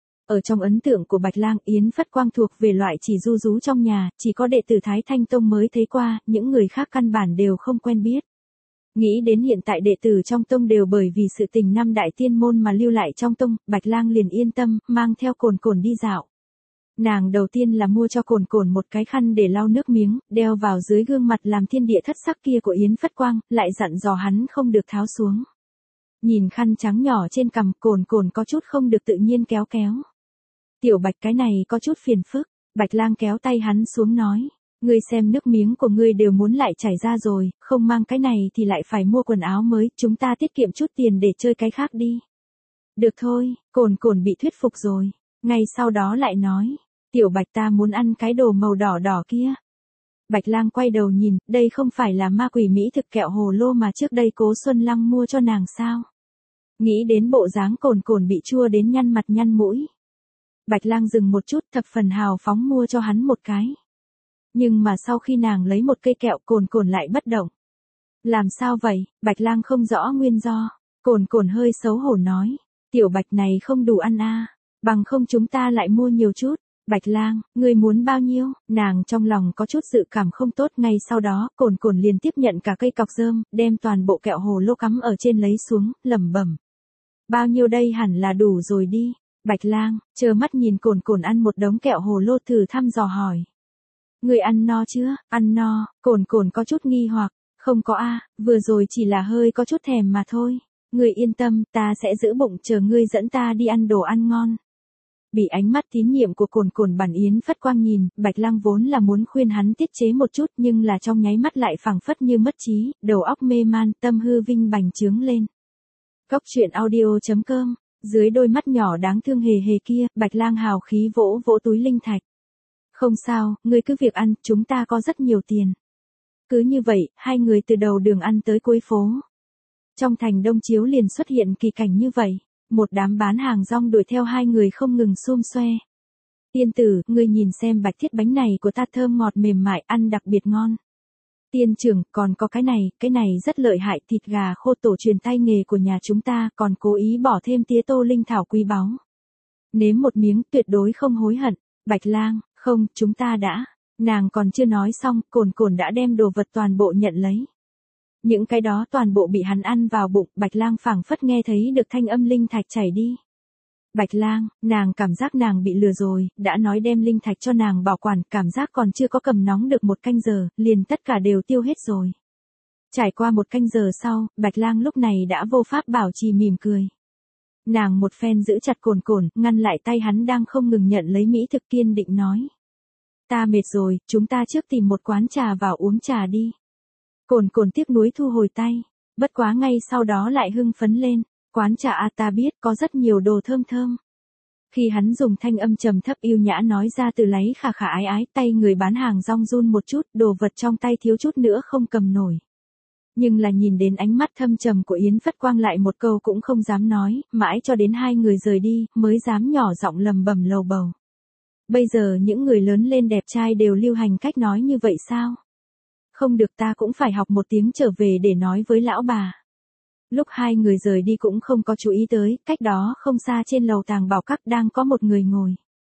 Ở trong ấn tượng của Bạch Lang, Yến Phất Quang thuộc về loại chỉ du rú trong nhà, chỉ có đệ tử Thái Thanh Tông mới thấy qua, những người khác căn bản đều không quen biết. Nghĩ đến hiện tại đệ tử trong tông đều bởi vì sự tình năm đại tiên môn mà lưu lại trong tông, Bạch Lang liền yên tâm, mang theo Cồn Cồn đi dạo. Nàng đầu tiên là mua cho Cồn Cồn một cái khăn để lau nước miếng, đeo vào dưới gương mặt làm thiên địa thất sắc kia của Yến Phất Quang, lại dặn dò hắn không được tháo xuống. Nhìn khăn trắng nhỏ trên cằm, Cồn Cồn có chút không được tự nhiên kéo kéo. Tiểu Bạch, cái này có chút phiền phức. Bạch Lang kéo tay hắn xuống nói. Ngươi xem nước miếng của ngươi đều muốn lại chảy ra rồi, không mang cái này thì lại phải mua quần áo mới, chúng ta tiết kiệm chút tiền để chơi cái khác đi. Được thôi, Cồn Cồn bị thuyết phục rồi. Ngay sau đó lại nói. Tiểu Bạch, ta muốn ăn cái đồ màu đỏ đỏ kia. Bạch Lang quay đầu nhìn, đây không phải là ma quỷ mỹ thực kẹo hồ lô mà trước đây Cố Xuân Lăng mua cho nàng sao? Nghĩ đến bộ dáng Cồn Cồn bị chua đến nhăn mặt nhăn mũi. Bạch Lang dừng một chút, thập phần hào phóng mua cho hắn một cái. Nhưng mà sau khi nàng lấy một cây kẹo, Cồn Cồn lại bất động. Làm sao vậy? Bạch Lang không rõ nguyên do. Cồn Cồn hơi xấu hổ nói. Tiểu Bạch, này không đủ ăn à. Bằng không chúng ta lại mua nhiều chút. Bạch Lang, ngươi muốn bao nhiêu? Nàng trong lòng có chút dự cảm không tốt, ngay sau đó, Cồn Cồn liền tiếp nhận cả cây cọc rơm, đem toàn bộ kẹo hồ lô cắm ở trên lấy xuống, lẩm bẩm. Bao nhiêu đây, hẳn là đủ rồi đi. Bạch Lang, trơ mắt nhìn Cồn Cồn ăn một đống kẹo hồ lô, thử thăm dò hỏi. Ngươi ăn no chưa? Ăn no. Cồn Cồn có chút nghi hoặc. Không có a, vừa rồi chỉ là hơi có chút thèm mà thôi. Ngươi yên tâm, ta sẽ giữ bụng chờ ngươi dẫn ta đi ăn đồ ăn ngon. Bị ánh mắt tín nhiệm của Cồn Cồn bản Yến Phất Quang nhìn, Bạch Lang vốn là muốn khuyên hắn tiết chế một chút, nhưng là trong nháy mắt lại phảng phất như mất trí, đầu óc mê man, tâm hư vinh bành trướng lên. Cóc truyện audio chấm com. Dưới đôi mắt nhỏ đáng thương hề hề kia, Bạch Lang hào khí vỗ vỗ túi linh thạch. Không sao, ngươi cứ việc ăn, chúng ta có rất nhiều tiền. Cứ như vậy, hai người từ đầu đường ăn tới cuối phố. Trong thành Đông Chiếu liền xuất hiện kỳ cảnh như vậy. Một đám bán hàng rong đuổi theo hai người không ngừng xum xoe. Tiên tử, ngươi nhìn xem bạch thiết bánh này của ta thơm ngọt mềm mại, ăn đặc biệt ngon. Tiên trưởng, còn có cái này, cái này rất lợi hại, thịt gà khô tổ truyền tay nghề của nhà chúng ta, còn cố ý bỏ thêm tía tô linh thảo quý báu. Nếm một miếng, tuyệt đối không hối hận. Bạch Lang, không, chúng ta đã. Nàng còn chưa nói xong, cồn cồn đã đem đồ vật toàn bộ nhận lấy. Những cái đó toàn bộ bị hắn ăn vào bụng, Bạch Lang phảng phất nghe thấy được thanh âm linh thạch chảy đi. Bạch Lang, nàng cảm giác nàng bị lừa rồi, đã nói đem linh thạch cho nàng bảo quản, cảm giác còn chưa có cầm nóng được một canh giờ, liền tất cả đều tiêu hết rồi. Trải qua một canh giờ sau, Bạch Lang lúc này đã vô pháp bảo trì mỉm cười. Nàng một phen giữ chặt cồn cồn, ngăn lại tay hắn đang không ngừng nhận lấy mỹ thực, kiên định nói. Ta mệt rồi, chúng ta trước tìm một quán trà vào uống trà đi. Cồn cồn tiếc nuối thu hồi tay, bất quá ngay sau đó lại hưng phấn lên, quán trà a ta biết có rất nhiều đồ thơm thơm. Khi hắn dùng thanh âm trầm thấp yêu nhã nói ra từ lấy khả khả ái ái, tay người bán hàng rong run một chút, đồ vật trong tay thiếu chút nữa không cầm nổi. Nhưng là nhìn đến ánh mắt thâm trầm của Yến Phất Quang lại một câu cũng không dám nói, mãi cho đến hai người rời đi, mới dám nhỏ giọng lầm bầm lầu bầu. Bây giờ những người lớn lên đẹp trai đều lưu hành cách nói như vậy sao? Không được, ta cũng phải học một tiếng trở về để nói với lão bà. Lúc hai người rời đi cũng không có chú ý tới, cách đó không xa trên lầu Tàng Bảo Các đang có một người ngồi.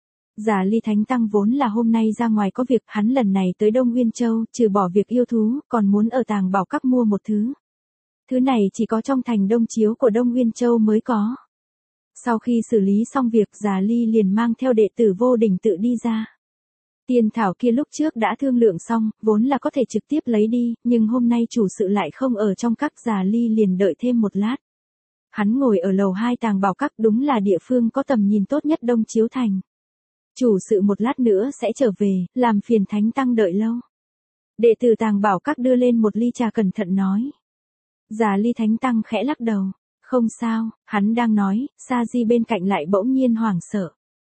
Già Ly Thánh Tăng vốn là hôm nay ra ngoài có việc, hắn lần này tới Đông Nguyên Châu, trừ bỏ việc yêu thú, còn muốn ở Tàng Bảo Các mua một thứ. Thứ này chỉ có trong thành Đông Chiếu của Đông Nguyên Châu mới có. Sau khi xử lý xong việc, Già Ly liền mang theo đệ tử Vô Đỉnh Tự đi ra. Tiên thảo kia lúc trước đã thương lượng xong, vốn là có thể trực tiếp lấy đi, nhưng hôm nay chủ sự lại không ở trong các, Già Ly liền đợi thêm một lát. Hắn ngồi ở lầu hai Tàng Bảo Các, đúng là địa phương có tầm nhìn tốt nhất Đông Chiếu thành. Chủ sự một lát nữa sẽ trở về, làm phiền Thánh Tăng đợi lâu. Đệ tử Tàng Bảo Các đưa lên một ly trà cẩn thận nói. Già Ly Thánh Tăng khẽ lắc đầu. Không sao, hắn đang nói, Sa Di bên cạnh lại bỗng nhiên hoảng sợ.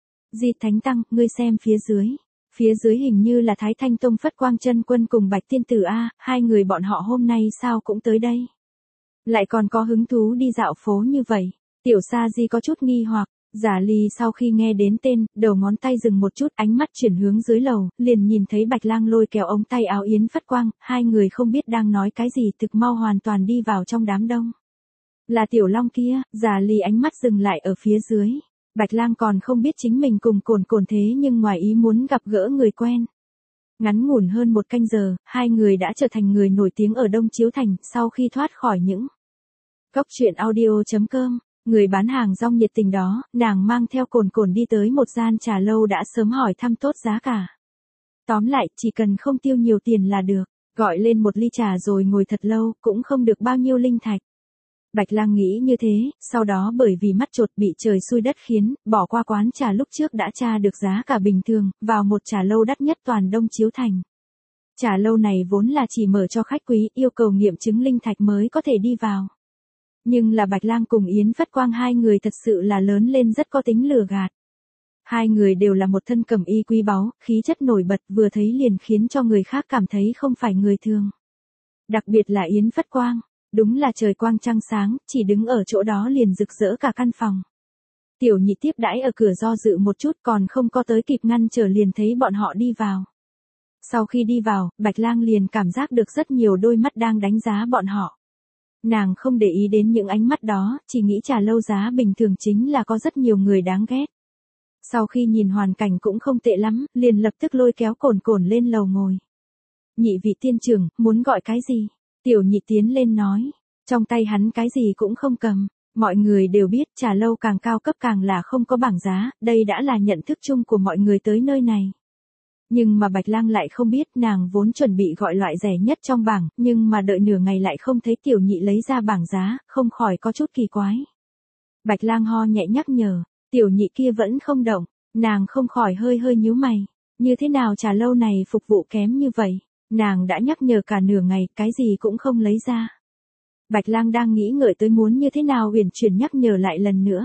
Di Thánh Tăng, ngươi xem phía dưới. Phía dưới hình như là Thái Thanh Tông Phất Quang Chân Quân cùng Bạch Tiên Tử A, hai người bọn họ hôm nay sao cũng tới đây. Lại còn có hứng thú đi dạo phố như vậy. Tiểu Sa Di có chút nghi hoặc, Giả Ly sau khi nghe đến tên, đầu ngón tay dừng một chút, ánh mắt chuyển hướng dưới lầu, liền nhìn thấy Bạch Lang lôi kéo ống tay áo Yến Phất Quang, hai người không biết đang nói cái gì, thực mau hoàn toàn đi vào trong đám đông. Là Tiểu Long kia, Giả Ly ánh mắt dừng lại ở phía dưới. Bạch Lang còn không biết chính mình cùng cồn cồn thế nhưng ngoài ý muốn gặp gỡ người quen. Ngắn ngủn hơn một canh giờ, hai người đã trở thành người nổi tiếng ở Đông Chiếu Thành, sau khi thoát khỏi những góc truyện audio chấm com. Người bán hàng rong nhiệt tình đó, nàng mang theo cồn cồn đi tới một gian trà lâu đã sớm hỏi thăm tốt giá cả. Tóm lại, chỉ cần không tiêu nhiều tiền là được, gọi lên một ly trà rồi ngồi thật lâu, cũng không được bao nhiêu linh thạch. Bạch Lang nghĩ như thế, sau đó bởi vì mắt chột bị trời xui đất khiến, bỏ qua quán trà lúc trước đã tra được giá cả bình thường, vào một trà lâu đắt nhất toàn Đông Chiếu Thành. Trà lâu này vốn là chỉ mở cho khách quý, yêu cầu nghiệm chứng linh thạch mới có thể đi vào. Nhưng là Bạch Lang cùng Yến Phất Quang hai người thật sự là lớn lên rất có tính lừa gạt. Hai người đều là một thân cẩm y quý báu, khí chất nổi bật, vừa thấy liền khiến cho người khác cảm thấy không phải người thường. Đặc biệt là Yến Phất Quang, đúng là trời quang trăng sáng, chỉ đứng ở chỗ đó liền rực rỡ cả căn phòng. Tiểu Nhị tiếp đãi ở cửa do dự một chút, còn không có tới kịp ngăn trở liền thấy bọn họ đi vào. Sau khi đi vào, Bạch Lang liền cảm giác được rất nhiều đôi mắt đang đánh giá bọn họ. Nàng không để ý đến những ánh mắt đó, chỉ nghĩ trà lâu giá bình thường chính là có rất nhiều người đáng ghét. Sau khi nhìn hoàn cảnh cũng không tệ lắm, liền lập tức lôi kéo cồn cồn lên lầu ngồi. Nhị vị tiên trưởng, muốn gọi cái gì? Tiểu Nhị tiến lên nói, trong tay hắn cái gì cũng không cầm. Mọi người đều biết trà lâu càng cao cấp càng là không có bảng giá, đây đã là nhận thức chung của mọi người tới nơi này. Nhưng mà Bạch Lang lại không biết, nàng vốn chuẩn bị gọi loại rẻ nhất trong bảng, nhưng mà đợi nửa ngày lại không thấy Tiểu Nhị lấy ra bảng giá, không khỏi có chút kỳ quái. Bạch Lang ho nhẹ nhắc nhở, Tiểu Nhị kia vẫn không động, nàng không khỏi hơi hơi nhíu mày, như thế nào trà lâu này phục vụ kém như vậy, nàng đã nhắc nhở cả nửa ngày, cái gì cũng không lấy ra. Bạch Lang đang nghĩ ngợi tới muốn như thế nào uyển chuyển nhắc nhở lại lần nữa.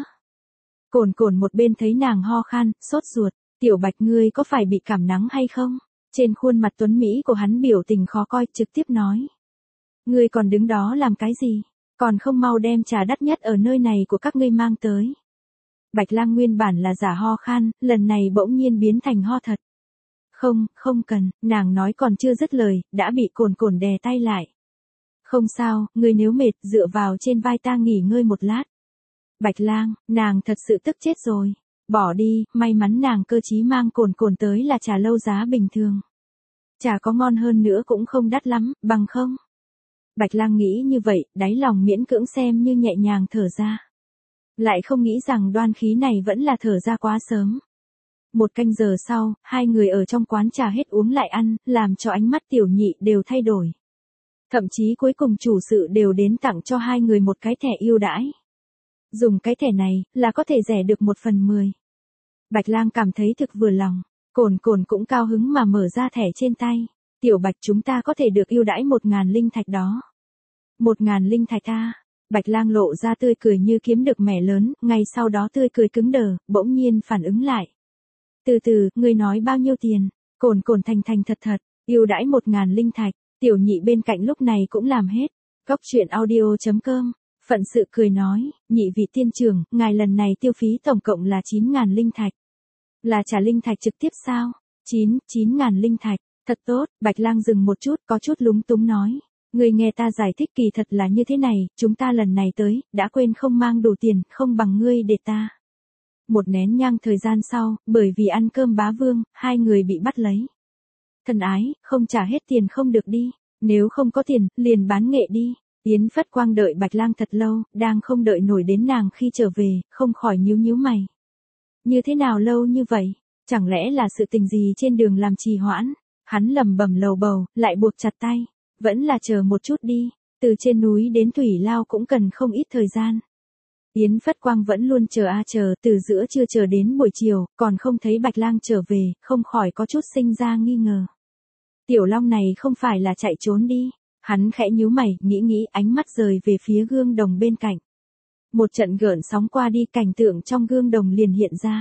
Cồn cồn một bên thấy nàng ho khan, sốt ruột. Tiểu Bạch ngươi có phải bị cảm nắng hay không? Trên khuôn mặt tuấn Mỹ của hắn biểu tình khó coi, trực tiếp nói. Ngươi còn đứng đó làm cái gì? Còn không mau đem trà đắt nhất ở nơi này của các ngươi mang tới. Bạch Lang nguyên bản là giả ho khan, lần này bỗng nhiên biến thành ho thật. Không, không cần, nàng nói còn chưa dứt lời, đã bị cồn cồn đè tay lại. Không sao, ngươi nếu mệt, dựa vào trên vai ta nghỉ ngơi một lát. Bạch Lang, nàng thật sự tức chết rồi. Bỏ đi, may mắn nàng cơ trí mang cồn cồn tới là trà lâu giá bình thường. Chả có ngon hơn nữa cũng không đắt lắm, bằng không. Bạch Lang nghĩ như vậy, đáy lòng miễn cưỡng xem như nhẹ nhàng thở ra. Lại không nghĩ rằng đoan khí này vẫn là thở ra quá sớm. Một canh giờ sau, hai người ở trong quán trà hết uống lại ăn, làm cho ánh mắt tiểu nhị đều thay đổi. Thậm chí cuối cùng chủ sự đều đến tặng cho hai người một cái thẻ ưu đãi. Dùng cái thẻ này, là có thể rẻ được một phần mười. Bạch Lang cảm thấy thực vừa lòng, Cồn Cồn cũng cao hứng mà mở ra thẻ trên tay. Tiểu Bạch chúng ta có thể được ưu đãi một ngàn linh thạch đó. Một ngàn linh thạch a. Bạch Lang lộ ra tươi cười như kiếm được mẻ lớn, ngay sau đó tươi cười cứng đờ, bỗng nhiên phản ứng lại. Từ từ, ngươi nói bao nhiêu tiền? Cồn Cồn thành thành thật thật, ưu đãi một ngàn linh thạch. Tiểu nhị bên cạnh lúc này cũng làm hết. Cóc truyện audio chấm com, phận sự cười nói, nhị vị tiên trưởng, ngài lần này tiêu phí tổng cộng là chín ngàn linh thạch. Là trả linh thạch trực tiếp sao? chín, chín ngàn linh thạch, thật tốt. Bạch Lang dừng một chút, có chút lúng túng nói. Người nghe ta giải thích kỳ thật là như thế này, chúng ta lần này tới, đã quên không mang đủ tiền, không bằng ngươi để ta. Một nén nhang thời gian sau, bởi vì ăn cơm bá vương, hai người bị bắt lấy. Thân ái, không trả hết tiền không được đi, nếu không có tiền, liền bán nghệ đi. Yến Phất Quang đợi Bạch Lang thật lâu, đang không đợi nổi đến nàng khi trở về, không khỏi nhíu nhíu mày. Như thế nào lâu như vậy? Chẳng lẽ là sự tình gì trên đường làm trì hoãn? Hắn lẩm bẩm lầu bầu, lại buộc chặt tay. Vẫn là chờ một chút đi, từ trên núi đến Thủy Lao cũng cần không ít thời gian. Yến Phất Quang vẫn luôn chờ a chờ, từ giữa trưa chờ đến buổi chiều, còn không thấy Bạch Lang trở về, không khỏi có chút sinh ra nghi ngờ. Tiểu Long này không phải là chạy trốn đi. Hắn khẽ nhíu mày, nghĩ nghĩ, ánh mắt rời về phía gương đồng bên cạnh. Một trận gợn sóng qua đi, cảnh tượng trong gương đồng liền hiện ra.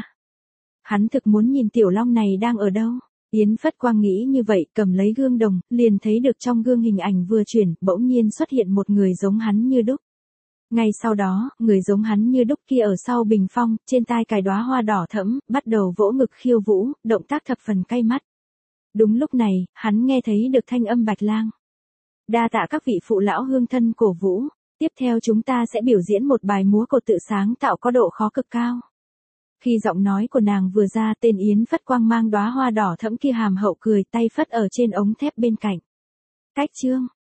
Hắn thực muốn nhìn Tiểu Long này đang ở đâu. Yến Phất Quang nghĩ như vậy, cầm lấy gương đồng, liền thấy được trong gương hình ảnh vừa chuyển, bỗng nhiên xuất hiện một người giống hắn như đúc. Ngay sau đó, người giống hắn như đúc kia ở sau bình phong, trên tai cài đóa hoa đỏ thẫm, bắt đầu vỗ ngực khiêu vũ, động tác thập phần cay mắt. Đúng lúc này, hắn nghe thấy được thanh âm Bạch Lang. Đa tạ các vị phụ lão hương thân cổ vũ, tiếp theo chúng ta sẽ biểu diễn một bài múa cột tự sáng tạo có độ khó cực cao. Khi giọng nói của nàng vừa ra, tên Yến Phất Quang mang đóa hoa đỏ thẫm kia hàm hậu cười, tay phất ở trên ống thép bên cạnh. Cách chương